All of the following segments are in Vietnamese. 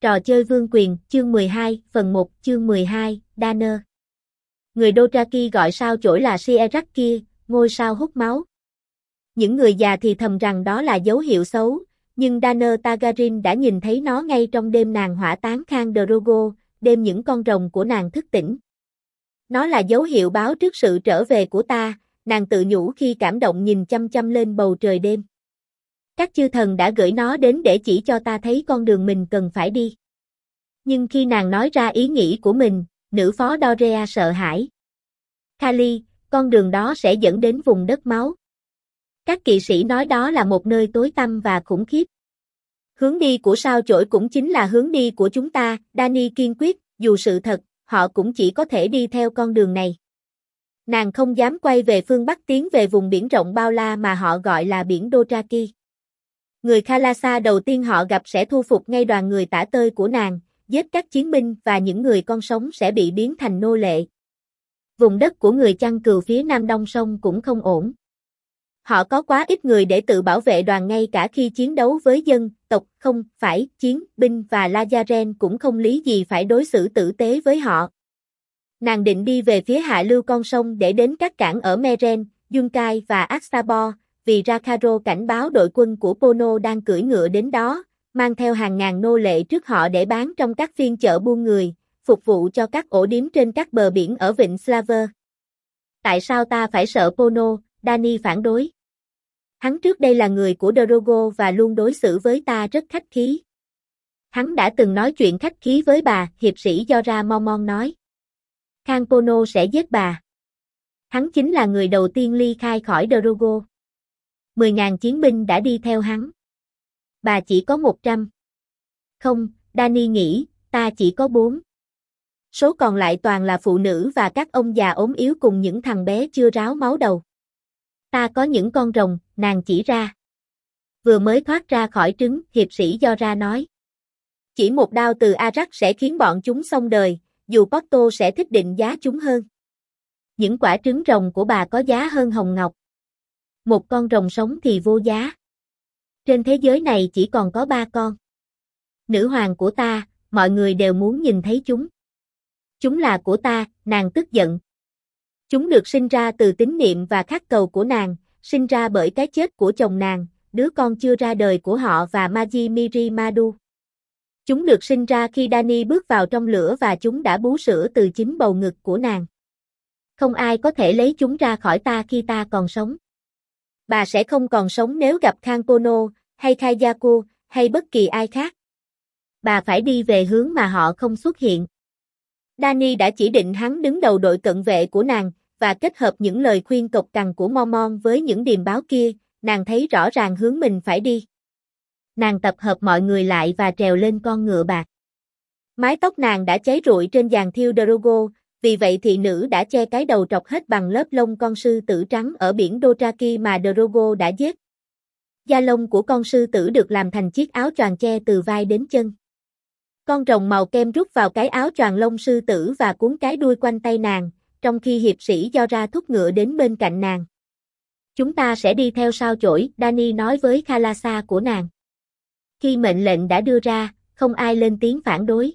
Trò chơi vương quyền, chương 12, phần 1, chương 12, Danner. Người Dothraki gọi sao chổi là Sierrak kia, ngôi sao hút máu. Những người già thì thầm rằng đó là dấu hiệu xấu, nhưng Danner Targaryen đã nhìn thấy nó ngay trong đêm nàng hỏa táng Khăn Drogo, đêm những con rồng của nàng thức tỉnh. Nó là dấu hiệu báo trước sự trở về của ta, nàng tự nhủ khi cảm động nhìn chăm chăm lên bầu trời đêm. Các chư thần đã gửi nó đến để chỉ cho ta thấy con đường mình cần phải đi. Nhưng khi nàng nói ra ý nghĩ của mình, nữ phó Dorea sợ hãi. Khali, con đường đó sẽ dẫn đến vùng đất máu. Các kỵ sĩ nói đó là một nơi tối tăm và khủng khiếp. Hướng đi của sao chổi cũng chính là hướng đi của chúng ta, Dany kiên quyết, dù sự thật, họ cũng chỉ có thể đi theo con đường này. Nàng không dám quay về phương Bắc tiến về vùng biển rộng bao la mà họ gọi là biển Dothraki. Người Khalasa đầu tiên họ gặp sẽ thu phục ngay đoàn người tả tơi của nàng, giết các chiến binh và những người con sống sẽ bị biến thành nô lệ. Vùng đất của người Chăn Cừu phía nam đông sông cũng không ổn. Họ có quá ít người để tự bảo vệ đoàn ngay cả khi chiến đấu với dân, tộc, không phải, chiến binh và Lajaren cũng không lý gì phải đối xử tử tế với họ. Nàng định đi về phía hạ lưu con sông để đến các cảng ở Meren, Yunkai và Axtabor, vì Rakharo cảnh báo đội quân của Pono đang cưỡi ngựa đến đó, mang theo hàng ngàn nô lệ trước họ để bán trong các phiên chợ buôn người, phục vụ cho các ổ điếm trên các bờ biển ở vịnh Slaver. Tại sao ta phải sợ Pono? Dany phản đối. Hắn trước đây là người của Drogo và luôn đối xử với ta rất khách khí. Hắn đã từng nói chuyện khách khí với bà, hiệp sĩ Jorah Mormont nói. Khang Pono sẽ giết bà. Hắn chính là người đầu tiên ly khai khỏi Drogo. 10.000 chiến binh đã đi theo hắn. Bà chỉ có 100. Không, Dany nghĩ, ta chỉ có 4. Số còn lại toàn là phụ nữ và các ông già ốm yếu cùng những thằng bé chưa ráo máu đầu. Ta có những con rồng, nàng chỉ ra. Vừa mới thoát ra khỏi trứng, hiệp sĩ Jorah nói. Chỉ một đao từ Arrak sẽ khiến bọn chúng xong đời, dù Porto sẽ thích định giá chúng hơn. Những quả trứng rồng của bà có giá hơn hồng ngọc. Một con rồng sống thì vô giá. Trên thế giới này chỉ còn có 3 con. Nữ hoàng của ta, mọi người đều muốn nhìn thấy chúng. Chúng là của ta, nàng tức giận. Chúng được sinh ra từ tín niệm và khát cầu của nàng, sinh ra bởi cái chết của chồng nàng, đứa con chưa ra đời của họ và Magi Miri Madu. Chúng được sinh ra khi Dany bước vào trong lửa và chúng đã bú sữa từ chính bầu ngực của nàng. Không ai có thể lấy chúng ra khỏi ta khi ta còn sống. Bà sẽ không còn sống nếu gặp Khang Pono, hay Khayaku, hay bất kỳ ai khác. Bà phải đi về hướng mà họ không xuất hiện. Dany đã chỉ định hắn đứng đầu đội cận vệ của nàng, và kết hợp những lời khuyên cộc cằn của Mormont với những điềm báo kia, nàng thấy rõ ràng hướng mình phải đi. Nàng tập hợp mọi người lại và trèo lên con ngựa bạc. Mái tóc nàng đã cháy rụi trên giàn thiêu Drogo, vì vậy thị nữ đã che cái đầu trọc hết bằng lớp lông con sư tử trắng ở biển Dothraki mà Drogo đã giết. Da lông của con sư tử được làm thành chiếc áo choàng che từ vai đến chân. Con rồng màu kem rút vào cái áo choàng lông sư tử và cuốn cái đuôi quanh tay nàng, trong khi hiệp sĩ Jorah thúc ngựa đến bên cạnh nàng. Chúng ta sẽ đi theo sao chổi, Dany nói với Khalasa của nàng. Khi mệnh lệnh đã đưa ra, không ai lên tiếng phản đối.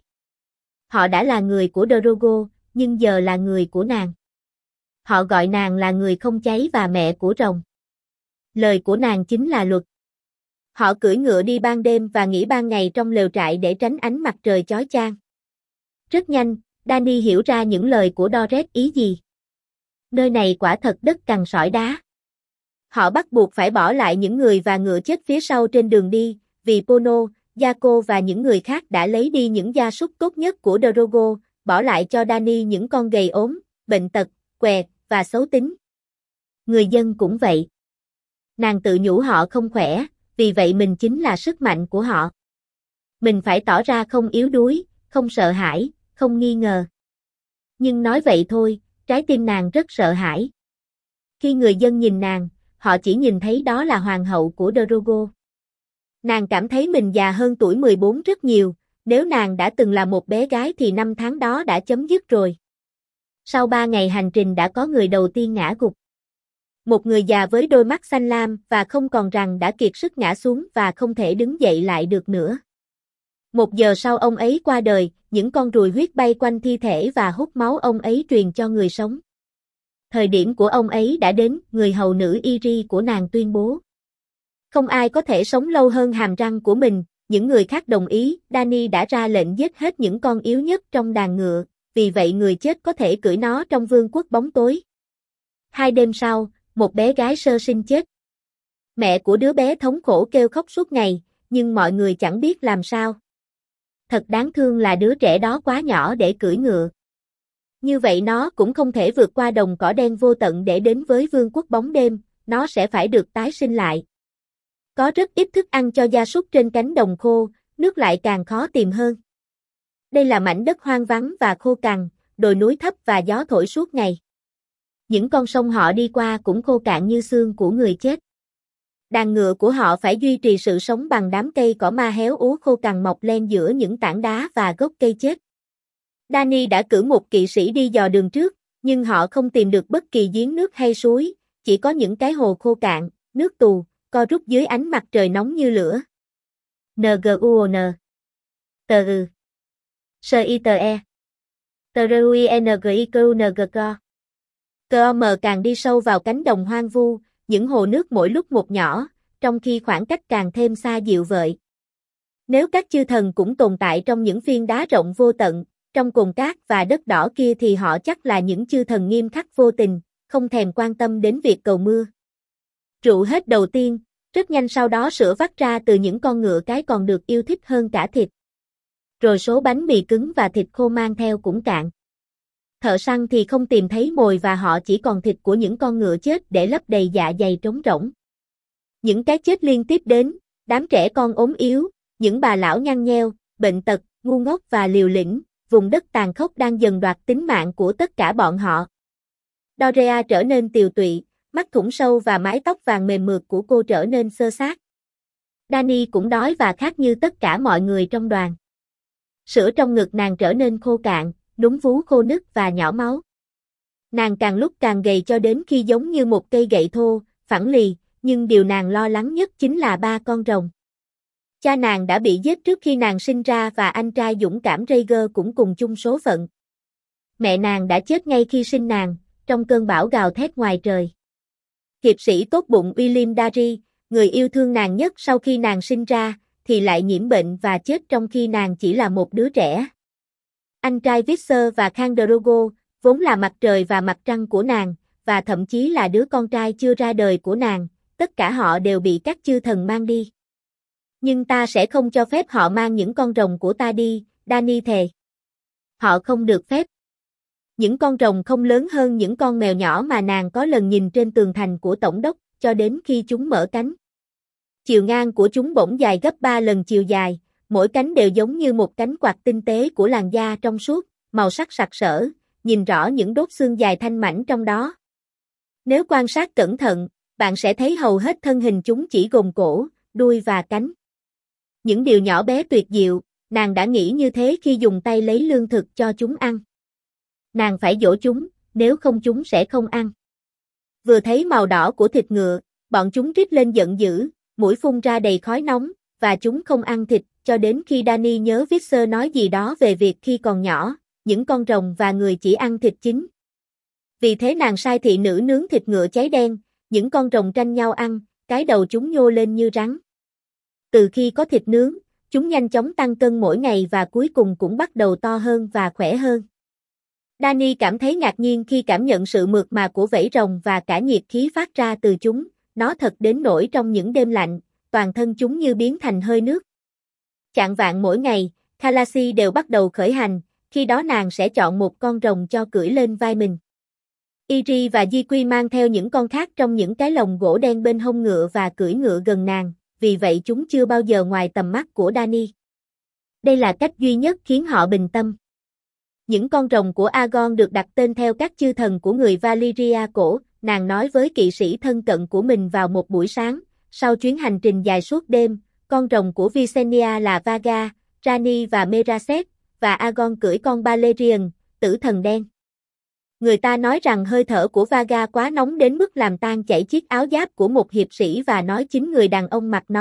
Họ đã là người của Drogo, nhưng giờ là người của nàng. Họ gọi nàng là người không cháy và mẹ của rồng. Lời của nàng chính là luật. Họ cưỡi ngựa đi ban đêm và nghỉ ban ngày trong lều trại để tránh ánh mặt trời chói chang. Rất nhanh, Dany hiểu ra những lời của Doret ý gì. Nơi này quả thật đất cằn sỏi đá. Họ bắt buộc phải bỏ lại những người và ngựa chết phía sau trên đường đi, vì Pono, Jaco và những người khác đã lấy đi những gia súc tốt nhất của Drogo, bỏ lại cho Dany những con gầy ốm, bệnh tật, què, và xấu tính. Người dân cũng vậy. Nàng tự nhủ họ không khỏe, vì vậy mình chính là sức mạnh của họ. Mình phải tỏ ra không yếu đuối, không sợ hãi, không nghi ngờ. Nhưng nói vậy thôi, trái tim nàng rất sợ hãi. Khi người dân nhìn nàng, họ chỉ nhìn thấy đó là hoàng hậu của Drogo. Nàng cảm thấy mình già hơn tuổi 14 rất nhiều, nếu nàng đã từng là một bé gái thì 5 tháng đó đã chấm dứt rồi. Sau 3 ngày hành trình đã có người đầu tiên ngã gục. Một người già với đôi mắt xanh lam và không còn răng đã kiệt sức ngã xuống và không thể đứng dậy lại được nữa. 1 giờ sau ông ấy qua đời, những con ruồi huyết bay quanh thi thể và hút máu ông ấy truyền cho người sống. Thời điểm của ông ấy đã đến, người hầu nữ Iri của nàng tuyên bố. Không ai có thể sống lâu hơn hàm răng của mình, những người khác đồng ý, Dany đã ra lệnh giết hết những con yếu nhất trong đàn ngựa, vì vậy người chết có thể cưỡi nó trong vương quốc bóng tối. 2 đêm sau, một bé gái sơ sinh chết. Mẹ của đứa bé thống khổ kêu khóc suốt ngày, nhưng mọi người chẳng biết làm sao. Thật đáng thương là đứa trẻ đó quá nhỏ để cưỡi ngựa. Như vậy nó cũng không thể vượt qua đồng cỏ đen vô tận để đến với vương quốc bóng đêm, nó sẽ phải được tái sinh lại. Có rất ít thức ăn cho gia súc trên cánh đồng khô, nước lại càng khó tìm hơn. Đây là mảnh đất hoang vắng và khô cằn, đồi núi thấp và gió thổi suốt ngày. Những con sông họ đi qua cũng khô cạn như xương của người chết. Đàn ngựa của họ phải duy trì sự sống bằng đám cây cỏ ma héo úa khô cằn mọc lên giữa những tảng đá và gốc cây chết. Dany đã cử một kỵ sĩ đi dò đường trước, nhưng họ không tìm được bất kỳ giếng nước hay suối, chỉ có những cái hồ khô cạn, nước tù, co rút dưới ánh mặt trời nóng như lửa. NGUON TU SITE TRUINGIQNGCO COM càng đi sâu vào cánh đồng hoang vu, những hồ nước mỗi lúc một nhỏ, trong khi khoảng cách càng thêm xa dịu vợi. Nếu các chư thần cũng tồn tại trong những phiên đá rộng vô tận, trong cồn cát và đất đỏ kia thì họ chắc là những chư thần nghiêm khắc vô tình, không thèm quan tâm đến việc cầu mưa. Rượu hết đầu tiên, rất nhanh sau đó sữa vắt ra từ những con ngựa cái còn được yêu thích hơn cả thịt. Rồi số bánh mì cứng và thịt khô mang theo cũng cạn. Thợ săn thì không tìm thấy mồi và họ chỉ còn thịt của những con ngựa chết để lấp đầy dạ dày trống rỗng. Những cái chết liên tiếp đến, đám trẻ con ốm yếu, những bà lão nhăn nheo, bệnh tật, ngu ngốc và liều lĩnh, vùng đất tàn khốc đang dần đoạt tính mạng của tất cả bọn họ. Dorea trở nên tiều tụy, mắt thủng sâu và mái tóc vàng mềm mượt của cô trở nên xơ xác. Dany cũng đói và khát như tất cả mọi người trong đoàn. Sữa trong ngực nàng trở nên khô cạn, núm vú khô nứt và nhỏ máu. Nàng càng lúc càng gầy cho đến khi giống như một cây gậy thô, phẳng lì, nhưng điều nàng lo lắng nhất chính là 3 con rồng. Cha nàng đã bị giết trước khi nàng sinh ra và anh trai dũng cảm Rhaegar cũng cùng chung số phận. Mẹ nàng đã chết ngay khi sinh nàng, trong cơn bão gào thét ngoài trời. Hiệp sĩ tốt bụng William Darry, người yêu thương nàng nhất sau khi nàng sinh ra, thì lại nhiễm bệnh và chết trong khi nàng chỉ là một đứa trẻ. Anh trai Visser và Khal Drogo, vốn là mặt trời và mặt trăng của nàng, và thậm chí là đứa con trai chưa ra đời của nàng, tất cả họ đều bị các chư thần mang đi. Nhưng ta sẽ không cho phép họ mang những con rồng của ta đi, Dany thề. Họ không được phép. Những con rồng không lớn hơn những con mèo nhỏ mà nàng có lần nhìn trên tường thành của tổng đốc, cho đến khi chúng mở cánh. Chiều ngang của chúng bỗng dài gấp 3 lần chiều dài, mỗi cánh đều giống như một cánh quạt tinh tế của làn da trong suốt, màu sắc sặc sỡ, nhìn rõ những đốt xương dài thanh mảnh trong đó. Nếu quan sát cẩn thận, bạn sẽ thấy hầu hết thân hình chúng chỉ gồm cổ, đuôi và cánh. Những điều nhỏ bé tuyệt diệu, nàng đã nghĩ như thế khi dùng tay lấy lương thực cho chúng ăn. Nàng phải dỗ chúng, nếu không chúng sẽ không ăn. Vừa thấy màu đỏ của thịt ngựa, bọn chúng rít lên giận dữ, mũi phun ra đầy khói nóng, và chúng không ăn thịt, cho đến khi Dany nhớ Visser nói gì đó về việc khi còn nhỏ, những con rồng và người chỉ ăn thịt chín. Vì thế nàng sai thị nữ nướng thịt ngựa cháy đen, những con rồng tranh nhau ăn, cái đầu chúng nhô lên như rắn. Từ khi có thịt nướng, chúng nhanh chóng tăng cân mỗi ngày và cuối cùng cũng bắt đầu to hơn và khỏe hơn. Dany cảm thấy ngạc nhiên khi cảm nhận sự mượt mà của vảy rồng và cả nhiệt khí phát ra từ chúng, nó thật đến nỗi trong những đêm lạnh, toàn thân chúng như biến thành hơi nước. Chạng vạng mỗi ngày, Khaleesi đều bắt đầu khởi hành, khi đó nàng sẽ chọn một con rồng cho cưỡi lên vai mình. Iri và Jiqui mang theo những con khác trong những cái lồng gỗ đen bên hông ngựa và cưỡi ngựa gần nàng, vì vậy chúng chưa bao giờ ngoài tầm mắt của Dany. Đây là cách duy nhất khiến họ bình tâm. Những con rồng của Aegon được đặt tên theo các chư thần của người Valyria cổ, nàng nói với kỵ sĩ thân cận của mình vào một buổi sáng, sau chuyến hành trình dài suốt đêm, con rồng của Visenya là Vhagar, Rhaenys và Meraset, và Aegon cưỡi con Balerion, tử thần đen. Người ta nói rằng hơi thở của Vhagar quá nóng đến mức làm tan chảy chiếc áo giáp của một hiệp sĩ và nói chính người đàn ông mặc nó,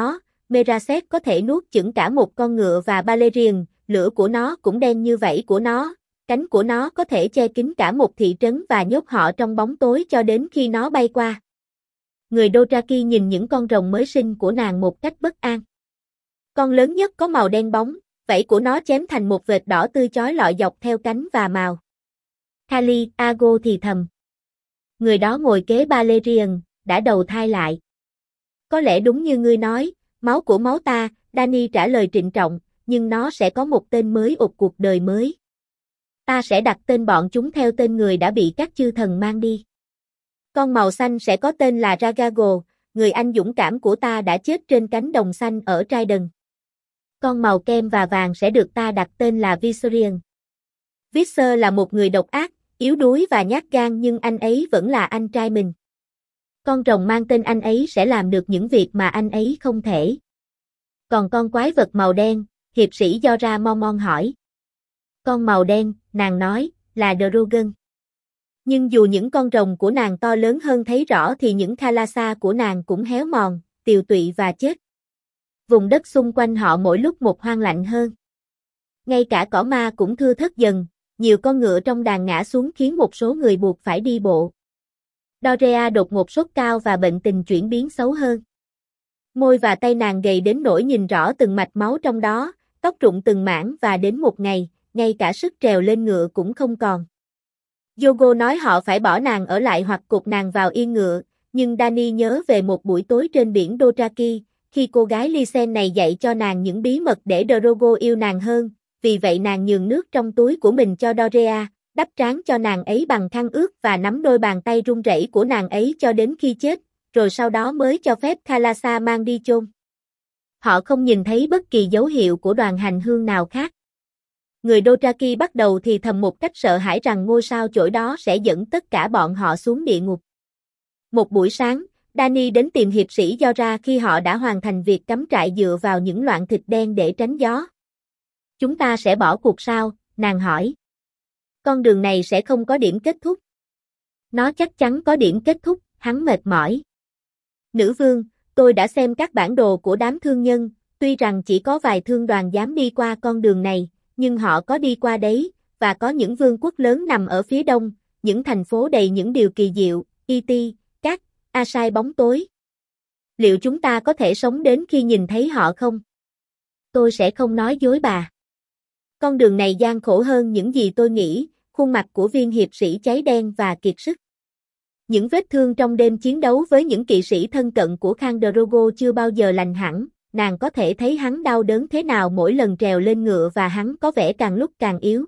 Meraset có thể nuốt chửng cả một con ngựa và Balerion, lửa của nó cũng đen như vảy của nó, cánh của nó có thể che kín cả một thị trấn và nhốt họ trong bóng tối cho đến khi nó bay qua. Người Dothraki nhìn những con rồng mới sinh của nàng một cách bất an. Con lớn nhất có màu đen bóng, vảy của nó chém thành một vệt đỏ tươi chói lọi dọc theo cánh và mào. Kali, Ago thì thầm. Người đó ngồi kế Balerion, đã đầu thai lại. Có lẽ đúng như ngươi nói, máu của máu ta, Dany trả lời trịnh trọng, nhưng nó sẽ có một tên mới ột cuộc đời mới. Ta sẽ đặt tên bọn chúng theo tên người đã bị các chư thần mang đi. Con màu xanh sẽ có tên là Ragago, người anh dũng cảm của ta đã chết trên cánh đồng xanh ở Trident. Con màu kem và vàng sẽ được ta đặt tên là Viserion. Visser là một người độc ác, yếu đuối và nhát gan nhưng anh ấy vẫn là anh trai mình. Con rồng mang tên anh ấy sẽ làm được những việc mà anh ấy không thể. Còn con quái vật màu đen, hiệp sĩ Jorah Mormont hỏi. Con màu đen, nàng nói, là Drogon. Nhưng dù những con rồng của nàng to lớn hơn thấy rõ thì những Khalasa của nàng cũng héo mòn, tiều tụy và chết. Vùng đất xung quanh họ mỗi lúc một hoang lạnh hơn. Ngay cả cỏ ma cũng thưa thớt dần, nhiều con ngựa trong đàn ngã xuống khiến một số người buộc phải đi bộ. Dorea đột ngột sốt cao và bệnh tình chuyển biến xấu hơn. Môi và tay nàng gầy đến nỗi nhìn rõ từng mạch máu trong đó, tóc rụng từng mảng và đến một ngày, ngay cả sức trèo lên ngựa cũng không còn. Yogo nói họ phải bỏ nàng ở lại hoặc cột nàng vào yên ngựa, nhưng Dany nhớ về một buổi tối trên biển Dothraki, khi cô gái Lysen này dạy cho nàng những bí mật để Drogo yêu nàng hơn, vì vậy nàng nhường nước trong túi của mình cho Dorea, đắp trán cho nàng ấy bằng khăn ướt và nắm đôi bàn tay run rẩy của nàng ấy cho đến khi chết, rồi sau đó mới cho phép Khalasa mang đi chôn. Họ không nhìn thấy bất kỳ dấu hiệu của đoàn hành hương nào khác. Người Dothraki bắt đầu thì thầm một cách sợ hãi rằng ngôi sao chổi đó sẽ dẫn tất cả bọn họ xuống địa ngục. Một buổi sáng, Dany đến tìm hiệp sĩ Jorah khi họ đã hoàn thành việc cắm trại dựa vào những loạn thịt đen để tránh gió. Chúng ta sẽ bỏ cuộc sao? Nàng hỏi. Con đường này sẽ không có điểm kết thúc. Nó chắc chắn có điểm kết thúc, hắn mệt mỏi. Nữ vương, tôi đã xem các bản đồ của đám thương nhân, tuy rằng chỉ có vài thương đoàn dám đi qua con đường này, nhưng họ có đi qua đấy, và có những vương quốc lớn nằm ở phía đông, những thành phố đầy những điều kỳ diệu, các Asai bóng tối. Liệu chúng ta có thể sống đến khi nhìn thấy họ không? Tôi sẽ không nói dối bà. Con đường này gian khổ hơn những gì tôi nghĩ, khuôn mặt của viên hiệp sĩ cháy đen và kiệt sức. Những vết thương trong đêm chiến đấu với những kỵ sĩ thân cận của Khal Drogo chưa bao giờ lành hẳn, nàng có thể thấy hắn đau đớn thế nào mỗi lần trèo lên ngựa và hắn có vẻ càng lúc càng yếu.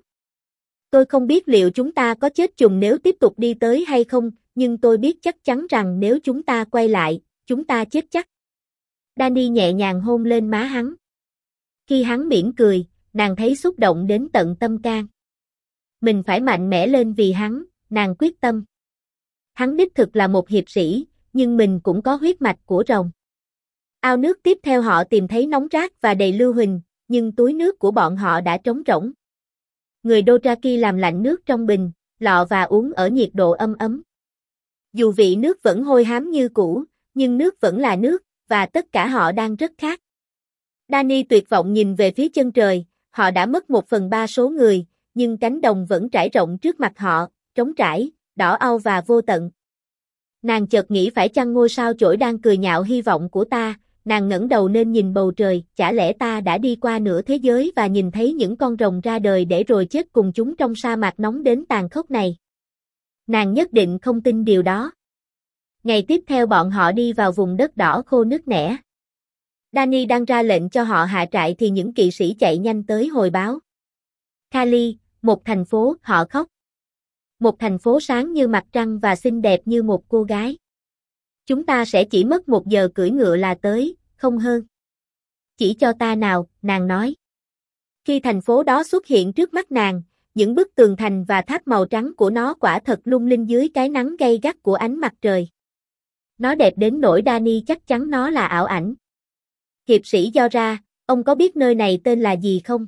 Tôi không biết liệu chúng ta có chết chùm nếu tiếp tục đi tới hay không, nhưng tôi biết chắc chắn rằng nếu chúng ta quay lại, chúng ta chết chắc. Dany nhẹ nhàng hôn lên má hắn. Khi hắn mỉm cười, nàng thấy xúc động đến tận tâm can. Mình phải mạnh mẽ lên vì hắn, nàng quyết tâm. Hắn đích thực là một hiệp sĩ, nhưng mình cũng có huyết mạch của rồng. Ao nước tiếp theo họ tìm thấy nóng rát và đầy lưu huỳnh, nhưng túi nước của bọn họ đã trống rỗng. Người Dothraki làm lạnh nước trong bình, lọ và uống ở nhiệt độ ấm. Dù vị nước vẫn hôi hám như cũ, nhưng nước vẫn là nước, và tất cả họ đang rất khát. Dany tuyệt vọng nhìn về phía chân trời, họ đã mất 1/3 số người, nhưng cánh đồng vẫn trải rộng trước mặt họ, trống trải, đỏ au và vô tận. Nàng chợt nghĩ phải chăng ngôi sao chổi đang cười nhạo hy vọng của ta, nàng ngẩng đầu lên nhìn bầu trời, chả lẽ ta đã đi qua nửa thế giới và nhìn thấy những con rồng ra đời để rồi chết cùng chúng trong sa mạc nóng đến tàn khốc này. Nàng nhất định không tin điều đó. Ngày tiếp theo bọn họ đi vào vùng đất đỏ khô nứt nẻ. Dany đang ra lệnh cho họ hạ trại thì những kỵ sĩ chạy nhanh tới hồi báo. Kali, một thành phố, họ khóc. Một thành phố sáng như mặt trăng và xinh đẹp như một cô gái. Chúng ta sẽ chỉ mất 1 giờ cưỡi ngựa là tới, không hơn. Chỉ cho ta nào, nàng nói. Khi thành phố đó xuất hiện trước mắt nàng, những bức tường thành và tháp màu trắng của nó quả thật lung linh dưới cái nắng gay gắt của ánh mặt trời. Nó đẹp đến nỗi Dany chắc chắn nó là ảo ảnh. Hiệp sĩ Jorah, ông có biết nơi này tên là gì không?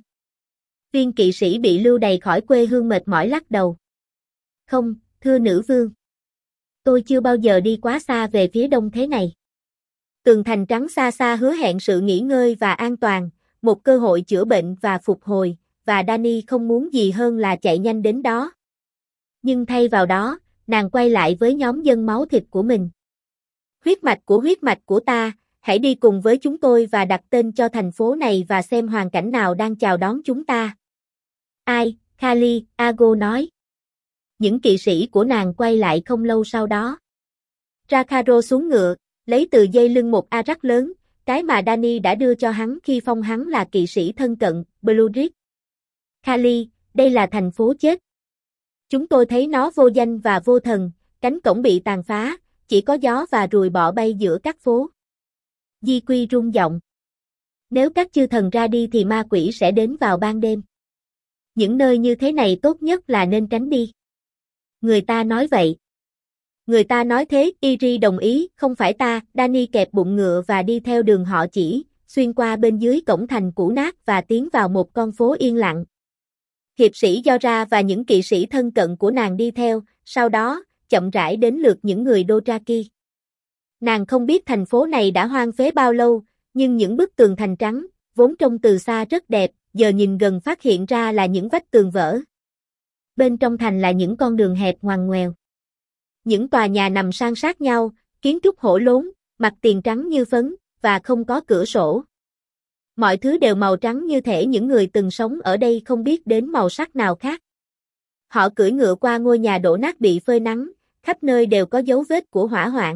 Viên kỵ sĩ bị lưu đày khỏi quê hương mệt mỏi lắc đầu. Không, thưa nữ vương. Tôi chưa bao giờ đi quá xa về phía đông thế này. Tường thành trắng xa xa hứa hẹn sự nghỉ ngơi và an toàn, một cơ hội chữa bệnh và phục hồi, và Dany không muốn gì hơn là chạy nhanh đến đó. Nhưng thay vào đó, nàng quay lại với nhóm dân máu thịt của mình. Huyết mạch của ta, hãy đi cùng với chúng tôi và đặt tên cho thành phố này và xem hoàn cảnh nào đang chào đón chúng ta. Ai, Khali, Ago nói. Những kỵ sĩ của nàng quay lại không lâu sau đó. Rakaro xuống ngựa, lấy từ dây lưng một arak lớn, cái mà Dany đã đưa cho hắn khi phong hắn là kỵ sĩ thân cận, Bludrig. Khali, đây là thành phố chết. Chúng tôi thấy nó vô danh và vô thần, cánh cổng bị tàn phá, chỉ có gió và ruồi bọ bay giữa các phố. Di Quy rung giọng. Nếu các chư thần ra đi thì ma quỷ sẽ đến vào ban đêm. Những nơi như thế này tốt nhất là nên tránh đi. Người ta nói vậy. Người ta nói thế, Iri đồng ý, không phải ta, Dany kẹp bụng ngựa và đi theo đường họ chỉ, xuyên qua bên dưới cổng thành cũ nát và tiến vào một con phố yên lặng. Hiệp sĩ Jorah và những kỵ sĩ thân cận của nàng đi theo, sau đó, chậm rãi đến lượt những người Dothraki. Nàng không biết thành phố này đã hoang phế bao lâu, nhưng những bức tường thành trắng, vốn trông từ xa rất đẹp, giờ nhìn gần phát hiện ra là những vách tường vỡ. Bên trong thành là những con đường hẹp ngoằn ngoèo. Những tòa nhà nằm san sát nhau, kiến trúc hổ lốn, mặt tiền trắng như phấn, và không có cửa sổ. Mọi thứ đều màu trắng như thể những người từng sống ở đây không biết đến màu sắc nào khác. Họ cưỡi ngựa qua ngôi nhà đổ nát bị phơi nắng, khắp nơi đều có dấu vết của hỏa hoạn.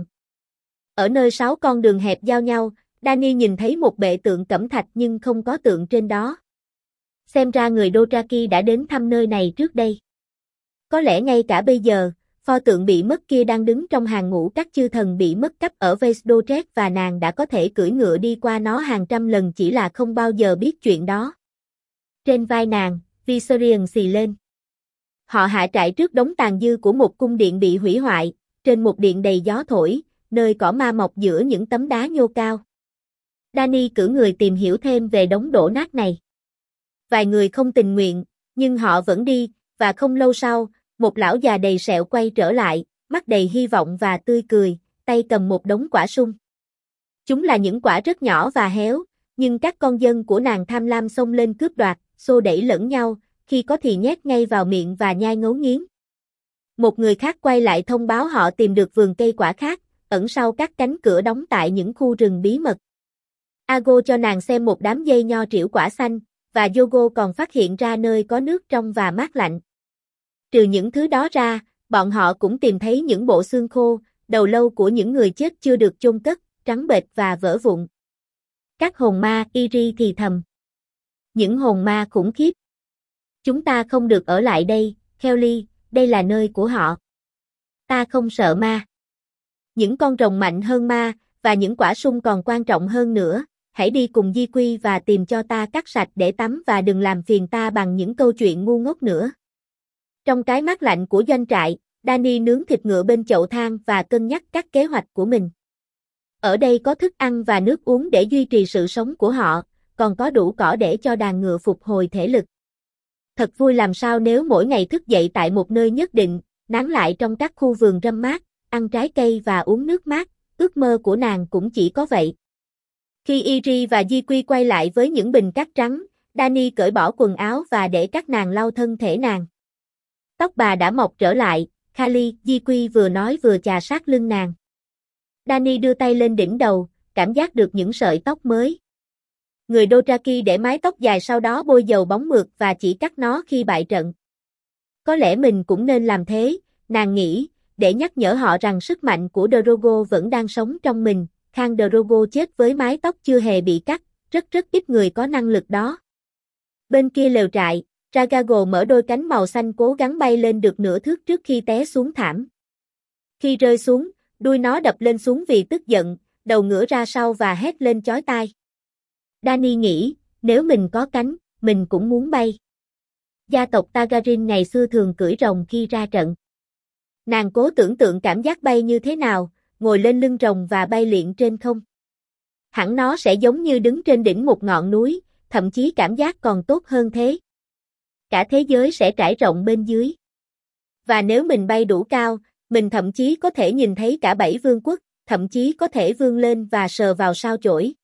Ở nơi 6 con đường hẹp giao nhau, Dany nhìn thấy một bệ tượng cẩm thạch nhưng không có tượng trên đó. Xem ra người Dothraki đã đến thăm nơi này trước đây. Có lẽ ngay cả bây giờ, pho tượng bị mất kia đang đứng trong hàng ngũ các chư thần bị mất cắp ở Vaes Dothrak và nàng đã có thể cưỡi ngựa đi qua nó hàng trăm lần chỉ là không bao giờ biết chuyện đó. Trên vai nàng, Viserion xì lên. Họ hạ trại trước đống tàn dư của một cung điện bị hủy hoại, trên một điện đầy gió thổi, nơi cỏ ma mọc giữa những tấm đá nhô cao. Dany cử người tìm hiểu thêm về đống đổ nát này. Vài người không tình nguyện, nhưng họ vẫn đi, và không lâu sau, một lão già đầy sẹo quay trở lại, mắt đầy hy vọng và tươi cười, tay cầm một đống quả sung. Chúng là những quả rất nhỏ và héo, nhưng các con dân của nàng tham lam xông lên cướp đoạt, xô đẩy lẫn nhau, khi có thì nhét ngay vào miệng và nhai ngấu nghiến. Một người khác quay lại thông báo họ tìm được vườn cây quả khác, ẩn sau các cánh cửa đóng tại những khu rừng bí mật. Ago cho nàng xem một đám dây nho trĩu quả xanh, và Yogo còn phát hiện ra nơi có nước trong và mát lạnh. Trừ những thứ đó ra, bọn họ cũng tìm thấy những bộ xương khô, đầu lâu của những người chết chưa được chôn cất, trắng bệch và vỡ vụn. Các hồn ma, Iri thì thầm. Những hồn ma khủng khiếp. Chúng ta không được ở lại đây, Kelly, đây là nơi của họ. Ta không sợ ma. Những con rồng mạnh hơn ma, và những quả sung còn quan trọng hơn nữa, hãy đi cùng Di Quy và tìm cho ta cát sạch để tắm và đừng làm phiền ta bằng những câu chuyện ngu ngốc nữa. Trong cái mát lạnh của doanh trại, Dany nướng thịt ngựa bên chậu than và cân nhắc các kế hoạch của mình. Ở đây có thức ăn và nước uống để duy trì sự sống của họ, còn có đủ cỏ để cho đàn ngựa phục hồi thể lực. Thật vui làm sao nếu mỗi ngày thức dậy tại một nơi nhất định, nán lại trong các khu vườn râm mát, ăn trái cây và uống nước mát, ước mơ của nàng cũng chỉ có vậy. Khi Iri và Di Quy quay lại với những bình cát trắng, Dany cởi bỏ quần áo và để các nàng lau thân thể nàng. Tóc bà đã mọc trở lại, Khali, Di Quy vừa nói vừa chà sát lưng nàng. Dany đưa tay lên đỉnh đầu, cảm giác được những sợi tóc mới. Người Dothraki để mái tóc dài sau đó bôi dầu bóng mượt và chỉ cắt nó khi bại trận. Có lẽ mình cũng nên làm thế, nàng nghĩ, để nhắc nhở họ rằng sức mạnh của Drogo vẫn đang sống trong mình. Khang Drogo chết với mái tóc chưa hề bị cắt, rất ít người có năng lực đó. Bên kia lều trại, Rhaegar mở đôi cánh màu xanh cố gắng bay lên được nửa thước trước khi té xuống thảm. Khi rơi xuống, đuôi nó đập lên xuống vì tức giận, đầu ngửa ra sau và hét lên chói tai. Dany nghĩ, nếu mình có cánh, mình cũng muốn bay. Gia tộc Targaryen ngày xưa thường cưỡi rồng khi ra trận. Nàng cố tưởng tượng cảm giác bay như thế nào, ngồi lên lưng rồng và bay lượn trên không. Hẳn nó sẽ giống như đứng trên đỉnh một ngọn núi, thậm chí cảm giác còn tốt hơn thế. Cả thế giới sẽ trải rộng bên dưới. Và nếu mình bay đủ cao, mình thậm chí có thể nhìn thấy cả 7 vương quốc, thậm chí có thể vươn lên và sờ vào sao chổi.